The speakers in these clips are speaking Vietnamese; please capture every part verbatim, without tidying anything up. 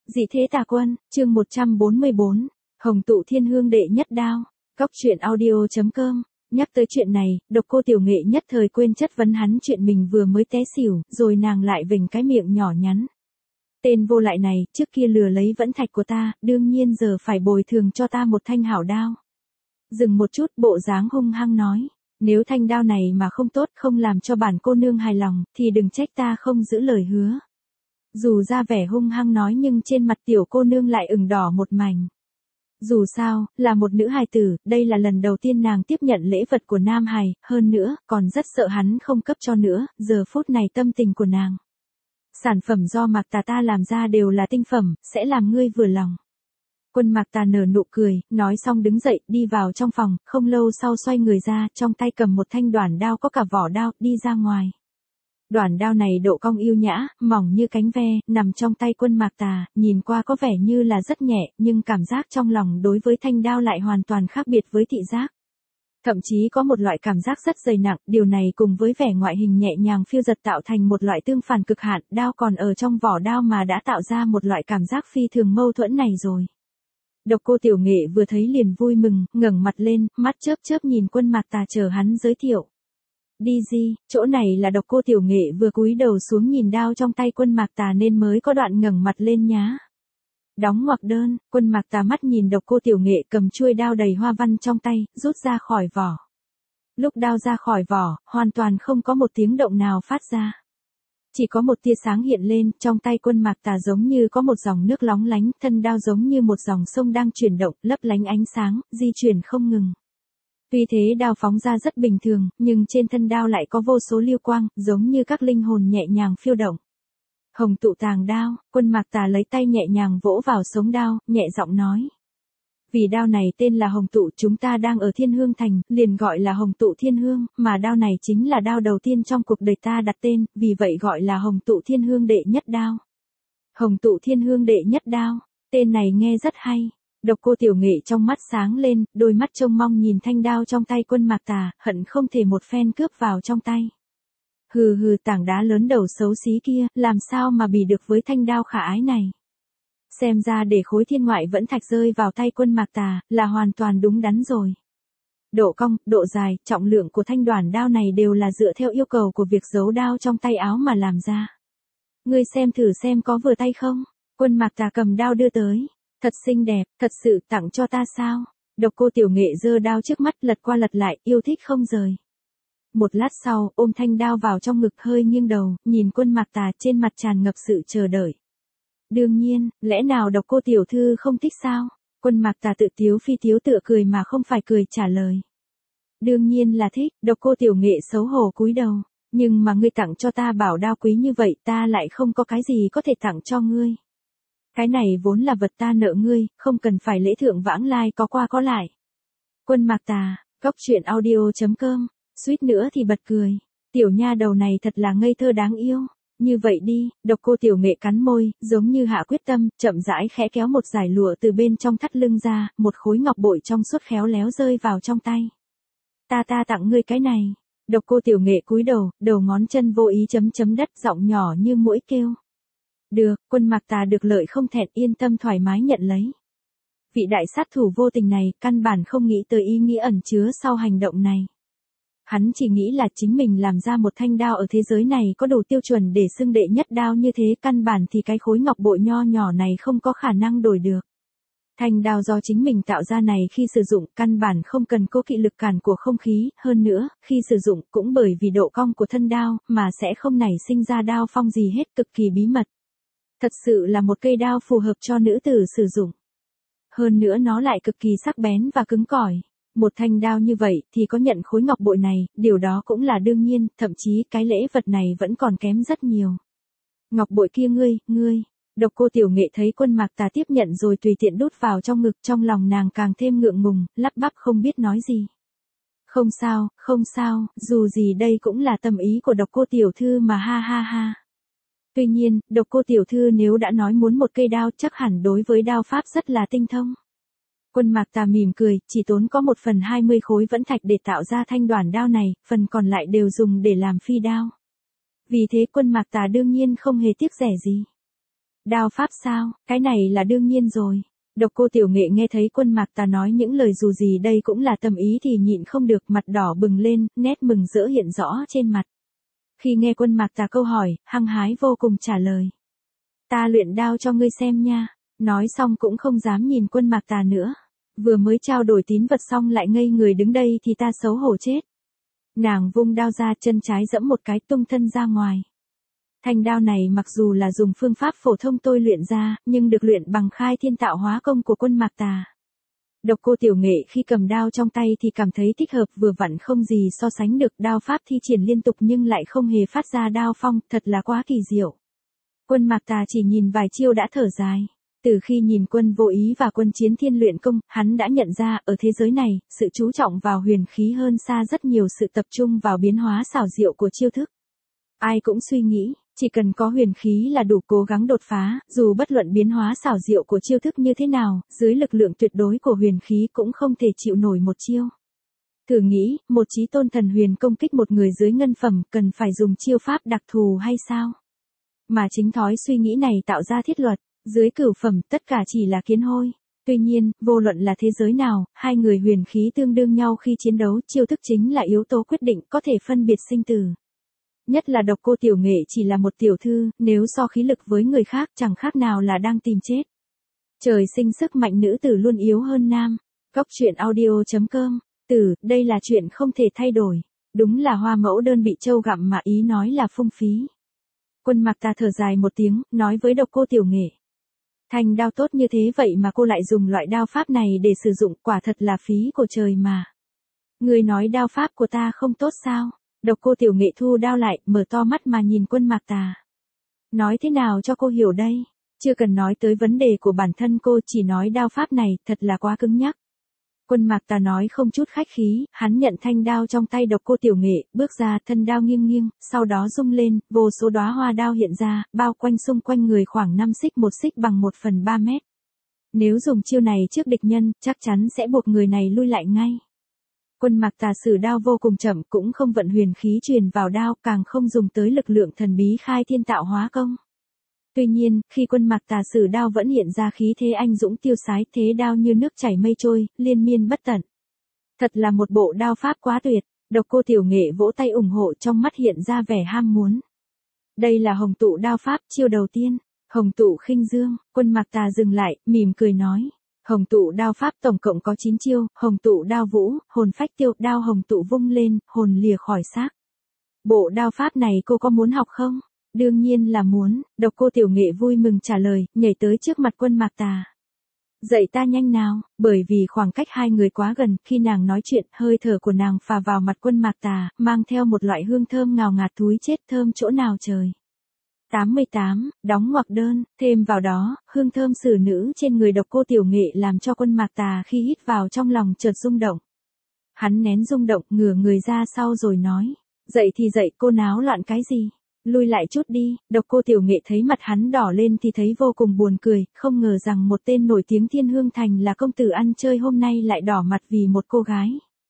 Dị thế tà quân, chương một trăm bốn mươi bốn, Hồng tụ thiên hương đệ nhất đao, Cóc truyện audio chấm com. Nhắc tới chuyện này, Độc Cô Tiểu Nghệ nhất thời quên chất vấn hắn chuyện mình vừa mới té xỉu, rồi nàng lại vểnh cái miệng nhỏ nhắn. Tên vô lại này, trước kia lừa lấy vẫn thạch của ta, đương nhiên giờ phải bồi thường cho ta một thanh hảo đao. Dừng một chút, bộ dáng hung hăng nói, nếu thanh đao này mà không tốt, không làm cho bản cô nương hài lòng, thì đừng trách ta không giữ lời hứa. Dù ra vẻ hung hăng nói nhưng trên mặt tiểu cô nương lại ửng đỏ một mảnh. Dù sao, là một nữ hài tử, đây là lần đầu tiên nàng tiếp nhận lễ vật của nam hài, hơn nữa, còn rất sợ hắn không cấp cho nữa, giờ phút này tâm tình của nàng. Sản phẩm do Mạc Tà ta làm ra đều là tinh phẩm, sẽ làm ngươi vừa lòng. Quân Mạc Tà nở nụ cười, nói xong đứng dậy, đi vào trong phòng, không lâu sau xoay người ra, trong tay cầm một thanh đoản đao có cả vỏ đao, đi ra ngoài. Đoản đao này độ cong yêu nhã, mỏng như cánh ve, nằm trong tay Quân Mạc Tà, nhìn qua có vẻ như là rất nhẹ, nhưng cảm giác trong lòng đối với thanh đao lại hoàn toàn khác biệt với thị giác. Thậm chí có một loại cảm giác rất dày nặng, điều này cùng với vẻ ngoại hình nhẹ nhàng phiêu dật tạo thành một loại tương phản cực hạn, đao còn ở trong vỏ đao mà đã tạo ra một loại cảm giác phi thường mâu thuẫn này rồi. Độc Cô Tiểu Nghệ vừa thấy liền vui mừng, ngẩng mặt lên, mắt chớp chớp nhìn Quân Mạc Tà chờ hắn giới thiệu. Đi gì, chỗ này là Độc Cô Tiểu Nghệ vừa cúi đầu xuống nhìn đao trong tay Quân Mạc Tà nên mới có đoạn ngẩng mặt lên nhá. Đóng ngoặc đơn, Quân Mạc Tà mắt nhìn Độc Cô Tiểu Nghệ cầm chuôi đao đầy hoa văn trong tay, rút ra khỏi vỏ. Lúc đao ra khỏi vỏ, hoàn toàn không có một tiếng động nào phát ra. Chỉ có một tia sáng hiện lên, trong tay Quân Mạc Tà giống như có một dòng nước lóng lánh, thân đao giống như một dòng sông đang chuyển động, lấp lánh ánh sáng, di chuyển không ngừng. Tuy thế đao phóng ra rất bình thường, nhưng trên thân đao lại có vô số lưu quang, giống như các linh hồn nhẹ nhàng phiêu động. Hồng tụ tàng đao, Quân Mạc Tà lấy tay nhẹ nhàng vỗ vào sống đao, nhẹ giọng nói. Vì đao này tên là Hồng tụ, chúng ta đang ở Thiên Hương Thành, liền gọi là Hồng tụ Thiên Hương, mà đao này chính là đao đầu tiên trong cuộc đời ta đặt tên, vì vậy gọi là Hồng tụ Thiên Hương đệ nhất đao. Hồng tụ Thiên Hương đệ nhất đao, tên này nghe rất hay. Độc Cô Tiểu Nghệ trong mắt sáng lên, đôi mắt trông mong nhìn thanh đao trong tay Quân Mạc Tà, hận không thể một phen cướp vào trong tay. Hừ hừ, tảng đá lớn đầu xấu xí kia, làm sao mà bì được với thanh đao khả ái này. Xem ra để khối thiên ngoại vẫn thạch rơi vào tay Quân Mạc Tà, là hoàn toàn đúng đắn rồi. Độ cong, độ dài, trọng lượng của thanh đoản đao này đều là dựa theo yêu cầu của việc giấu đao trong tay áo mà làm ra. Ngươi xem thử xem có vừa tay không? Quân Mạc Tà cầm đao đưa tới. Thật xinh đẹp, thật sự tặng cho ta sao? Độc Cô Tiểu Nghệ giơ đao trước mắt lật qua lật lại, yêu thích không rời. Một lát sau, ôm thanh đao vào trong ngực hơi nghiêng đầu, nhìn Quân Mạc Tà trên mặt tràn ngập sự chờ đợi. Đương nhiên, lẽ nào Độc Cô Tiểu Thư không thích sao? Quân Mạc Tà tự tiếu phi tiếu tựa cười mà không phải cười trả lời. Đương nhiên là thích, Độc Cô Tiểu Nghệ xấu hổ cúi đầu. Nhưng mà ngươi tặng cho ta bảo đao quý như vậy ta lại không có cái gì có thể tặng cho ngươi. Cái này vốn là vật ta nợ ngươi, không cần phải lễ thượng vãng lai có qua có lại. Quân Mạc Tà, Cóc truyện audio chấm com, suýt nữa thì bật cười. Tiểu nha đầu này thật là ngây thơ đáng yêu. Như vậy đi, Độc Cô Tiểu Nghệ cắn môi, giống như hạ quyết tâm, chậm rãi khẽ kéo một dải lụa từ bên trong thắt lưng ra, một khối ngọc bội trong suốt khéo léo rơi vào trong tay. Ta ta tặng ngươi cái này. Độc Cô Tiểu Nghệ cúi đầu, đầu ngón chân vô ý chấm chấm đất, giọng nhỏ như muỗi kêu. Được, Quân Mạc Tà được lợi không thẹn, yên tâm thoải mái nhận lấy. Vị đại sát thủ vô tình này, căn bản không nghĩ tới ý nghĩa ẩn chứa sau hành động này. Hắn chỉ nghĩ là chính mình làm ra một thanh đao ở thế giới này có đủ tiêu chuẩn để xưng đệ nhất đao như thế, căn bản thì cái khối ngọc bội nho nhỏ này không có khả năng đổi được. Thanh đao do chính mình tạo ra này khi sử dụng, căn bản không cần cố kỵ lực cản của không khí, hơn nữa, khi sử dụng cũng bởi vì độ cong của thân đao, mà sẽ không nảy sinh ra đao phong gì hết, cực kỳ bí mật. Thật sự là một cây đao phù hợp cho nữ tử sử dụng. Hơn nữa nó lại cực kỳ sắc bén và cứng cỏi. Một thanh đao như vậy thì có nhận khối ngọc bội này, điều đó cũng là đương nhiên, thậm chí cái lễ vật này vẫn còn kém rất nhiều. Ngọc bội kia ngươi, ngươi. Độc Cô Tiểu Nghệ thấy Quân Mạc Tà tiếp nhận rồi tùy tiện đút vào trong ngực, trong lòng nàng càng thêm ngượng ngùng, lắp bắp không biết nói gì. Không sao, không sao, dù gì đây cũng là tâm ý của Độc Cô Tiểu Thư mà ha ha ha. Tuy nhiên, Độc Cô Tiểu Thư nếu đã nói muốn một cây đao chắc hẳn đối với đao pháp rất là tinh thông. Quân Mạc Tà mỉm cười, chỉ tốn có một phần hai mươi khối vẫn thạch để tạo ra thanh đoản đao này, phần còn lại đều dùng để làm phi đao. Vì thế Quân Mạc Tà đương nhiên không hề tiếc rẻ gì. Đao pháp sao, cái này là đương nhiên rồi. Độc Cô Tiểu Nghệ nghe thấy Quân Mạc Tà nói những lời dù gì đây cũng là tâm ý thì nhịn không được, mặt đỏ bừng lên, nét mừng rỡ hiện rõ trên mặt. Khi nghe Quân Mạc Tà câu hỏi, hăng hái vô cùng trả lời. Ta luyện đao cho ngươi xem nha. Nói xong cũng không dám nhìn Quân Mạc Tà nữa. Vừa mới trao đổi tín vật xong lại ngây người đứng đây thì ta xấu hổ chết. Nàng vung đao ra, chân trái giẫm một cái tung thân ra ngoài. Thanh đao này mặc dù là dùng phương pháp phổ thông tôi luyện ra, nhưng được luyện bằng khai thiên tạo hóa công của Quân Mạc Tà. Độc Cô Tiểu Nghệ khi cầm đao trong tay thì cảm thấy thích hợp, vừa vặn không gì so sánh được, đao pháp thi triển liên tục nhưng lại không hề phát ra đao phong, thật là quá kỳ diệu. Quân Mạc Tà chỉ nhìn vài chiêu đã thở dài. Từ khi nhìn Quân Vô Ý và Quân Chiến Thiên luyện công, hắn đã nhận ra ở thế giới này, sự chú trọng vào huyền khí hơn xa rất nhiều sự tập trung vào biến hóa xảo diệu của chiêu thức. Ai cũng suy nghĩ, chỉ cần có huyền khí là đủ cố gắng đột phá, dù bất luận biến hóa xảo diệu của chiêu thức như thế nào, dưới lực lượng tuyệt đối của huyền khí cũng không thể chịu nổi một chiêu. Thử nghĩ, một chí tôn thần huyền công kích một người dưới ngân phẩm, cần phải dùng chiêu pháp đặc thù hay sao? Mà chính thói suy nghĩ này tạo ra thiết luật, dưới cửu phẩm tất cả chỉ là kiến hôi. Tuy nhiên, vô luận là thế giới nào, hai người huyền khí tương đương nhau khi chiến đấu, chiêu thức chính là yếu tố quyết định có thể phân biệt sinh tử. Nhất là Độc Cô Tiểu Nghệ chỉ là một tiểu thư, nếu so khí lực với người khác chẳng khác nào là đang tìm chết. Trời sinh sức mạnh nữ tử luôn yếu hơn nam. Góc truyện audio chấm com. Tử, đây là chuyện không thể thay đổi. Đúng là hoa mẫu đơn bị trâu gặm mà ý nói là phung phí. Quân Mạc Tà thở dài một tiếng, nói với Độc Cô Tiểu Nghệ. Thanh đao tốt như thế vậy mà cô lại dùng loại đao pháp này để sử dụng, quả thật là phí của trời mà. Người nói đao pháp của ta không tốt sao? Độc Cô Tiểu Nghệ thu đao lại, mở to mắt mà nhìn Quân Mạc Tà. Nói thế nào cho cô hiểu đây? Chưa cần nói tới vấn đề của bản thân cô, chỉ nói đao pháp này thật là quá cứng nhắc. Quân Mạc Tà nói không chút khách khí, hắn nhận thanh đao trong tay Độc Cô Tiểu Nghệ, bước ra, thân đao nghiêng nghiêng, sau đó rung lên, vô số đóa hoa đao hiện ra, bao quanh xung quanh người khoảng năm xích, một xích bằng một phần ba mét. Nếu dùng chiêu này trước địch nhân, chắc chắn sẽ buộc người này lui lại ngay. Quân Mạc Tà sử đao vô cùng chậm, cũng không vận huyền khí truyền vào đao, càng không dùng tới lực lượng thần bí khai thiên tạo hóa công. Tuy nhiên, khi Quân Mạc Tà sử đao vẫn hiện ra khí thế anh dũng tiêu sái, thế đao như nước chảy mây trôi, liên miên bất tận. Thật là một bộ đao pháp quá tuyệt. Độc Cô Tiểu Nghệ vỗ tay ủng hộ, trong mắt hiện ra vẻ ham muốn. Đây là Hồng Tụ đao pháp, chiêu đầu tiên. Hồng Tụ khinh dương. Quân Mạc Tà dừng lại, mỉm cười nói. Hồng Tụ đao pháp tổng cộng có chín chiêu, Hồng Tụ đao vũ, hồn phách tiêu, đao Hồng Tụ vung lên, hồn lìa khỏi xác. Bộ đao pháp này cô có muốn học không? Đương nhiên là muốn. Độc Cô Tiểu Nghệ vui mừng trả lời, nhảy tới trước mặt Quân Mạc Tà. Dạy ta nhanh nào, bởi vì khoảng cách hai người quá gần, khi nàng nói chuyện, hơi thở của nàng phả vào mặt Quân Mạc Tà, mang theo một loại hương thơm ngào ngạt thúi chết, thơm chỗ nào trời. tám mươi tám, đóng ngoặc đơn, thêm vào đó, hương thơm xử nữ trên người Độc Cô Tiểu Nghệ làm cho Quân Mạc Tà khi hít vào trong lòng chợt rung động. Hắn nén rung động, ngửa người ra sau rồi nói, dậy thì dậy, cô náo loạn cái gì? Lui lại chút đi. Độc Cô Tiểu Nghệ thấy mặt hắn đỏ lên thì thấy vô cùng buồn cười, không ngờ rằng một tên nổi tiếng Thiên Hương Thành là công tử ăn chơi hôm nay lại đỏ mặt vì một cô gái.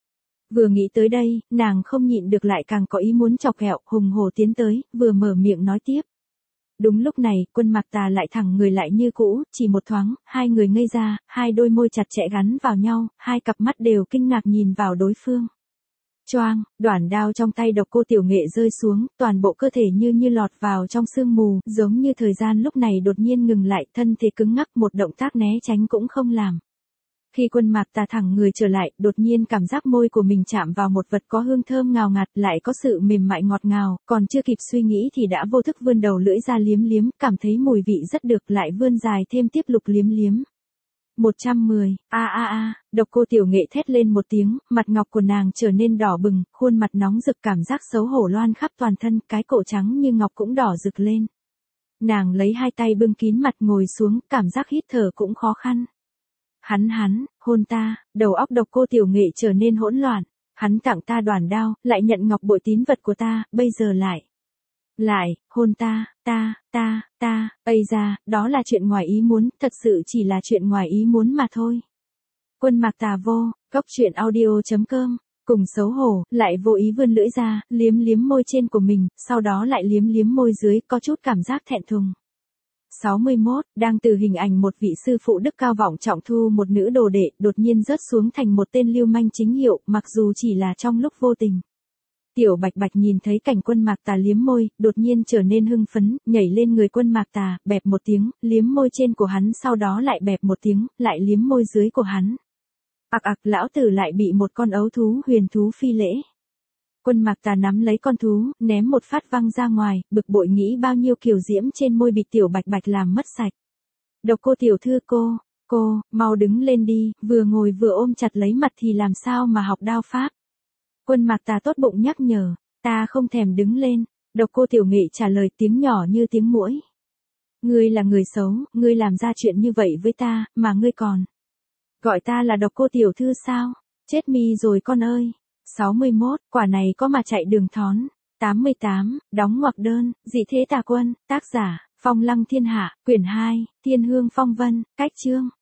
Vừa nghĩ tới đây, nàng không nhịn được lại càng có ý muốn chọc ghẹo, hùng hổ tiến tới, vừa mở miệng nói tiếp. Đúng lúc này, Quân Mạc Tà lại thẳng người lại như cũ, chỉ một thoáng, hai người ngây ra, hai đôi môi chặt chẽ gắn vào nhau, hai cặp mắt đều kinh ngạc nhìn vào đối phương. Choang, đoản đao trong tay Độc Cô Tiểu Nghệ rơi xuống, toàn bộ cơ thể như như lọt vào trong sương mù, giống như thời gian lúc này đột nhiên ngừng lại, thân thể cứng ngắc, một động tác né tránh cũng không làm. Khi Quân Mạc Tà thẳng người trở lại, đột nhiên cảm giác môi của mình chạm vào một vật có hương thơm ngào ngạt, lại có sự mềm mại ngọt ngào, còn chưa kịp suy nghĩ thì đã vô thức vươn đầu lưỡi ra liếm liếm, cảm thấy mùi vị rất được, lại vươn dài thêm tiếp lục liếm liếm. một trăm mười, a a a, Độc Cô Tiểu Nghệ thét lên một tiếng, mặt ngọc của nàng trở nên đỏ bừng, khuôn mặt nóng rực, cảm giác xấu hổ loan khắp toàn thân, cái cổ trắng như ngọc cũng đỏ rực lên. Nàng lấy hai tay bưng kín mặt ngồi xuống, cảm giác hít thở cũng khó khăn. Hắn hắn, hôn ta, đầu óc Độc Cô Tiểu Nghệ trở nên hỗn loạn, hắn tặng ta đoản đao, lại nhận ngọc bội tín vật của ta, bây giờ lại. Lại, hôn ta, ta, ta, ta, ây da, đó là chuyện ngoài ý muốn, thật sự chỉ là chuyện ngoài ý muốn mà thôi. Quân Mạc Tà vô, góc truyện audio chấm com, cùng xấu hổ, lại vô ý vươn lưỡi ra, liếm liếm môi trên của mình, sau đó lại liếm liếm môi dưới, có chút cảm giác thẹn thùng. sáu mươi mốt, đang từ hình ảnh một vị sư phụ đức cao vọng trọng thu một nữ đồ đệ, đột nhiên rớt xuống thành một tên lưu manh chính hiệu, mặc dù chỉ là trong lúc vô tình. Tiểu Bạch Bạch nhìn thấy cảnh Quân Mạc Tà liếm môi, đột nhiên trở nên hưng phấn, nhảy lên người Quân Mạc Tà, bẹp một tiếng, liếm môi trên của hắn, sau đó lại bẹp một tiếng, lại liếm môi dưới của hắn. Ặc ặc, lão tử lại bị một con ấu thú huyền thú phi lễ. Quân Mạc Tà nắm lấy con thú, ném một phát văng ra ngoài, bực bội nghĩ bao nhiêu kiều diễm trên môi bị Tiểu Bạch Bạch làm mất sạch. Độc Cô tiểu thư cô, cô, mau đứng lên đi, vừa ngồi vừa ôm chặt lấy mặt thì làm sao mà học đao pháp. Quân Mạc Tà tốt bụng nhắc nhở, ta không thèm đứng lên. Độc Cô Tiểu Nghệ trả lời tiếng nhỏ như tiếng muỗi. Ngươi là người xấu, ngươi làm ra chuyện như vậy với ta, mà ngươi còn gọi ta là Độc Cô tiểu thư sao? Chết mi rồi con ơi. sáu mươi mốt, quả này có mà chạy đường thón. tám mươi tám, đóng ngoặc đơn, Dị Thế Tà Quân, tác giả, Phong Lăng Thiên Hạ, quyển hai, Thiên Hương Phong Vân, cách chương.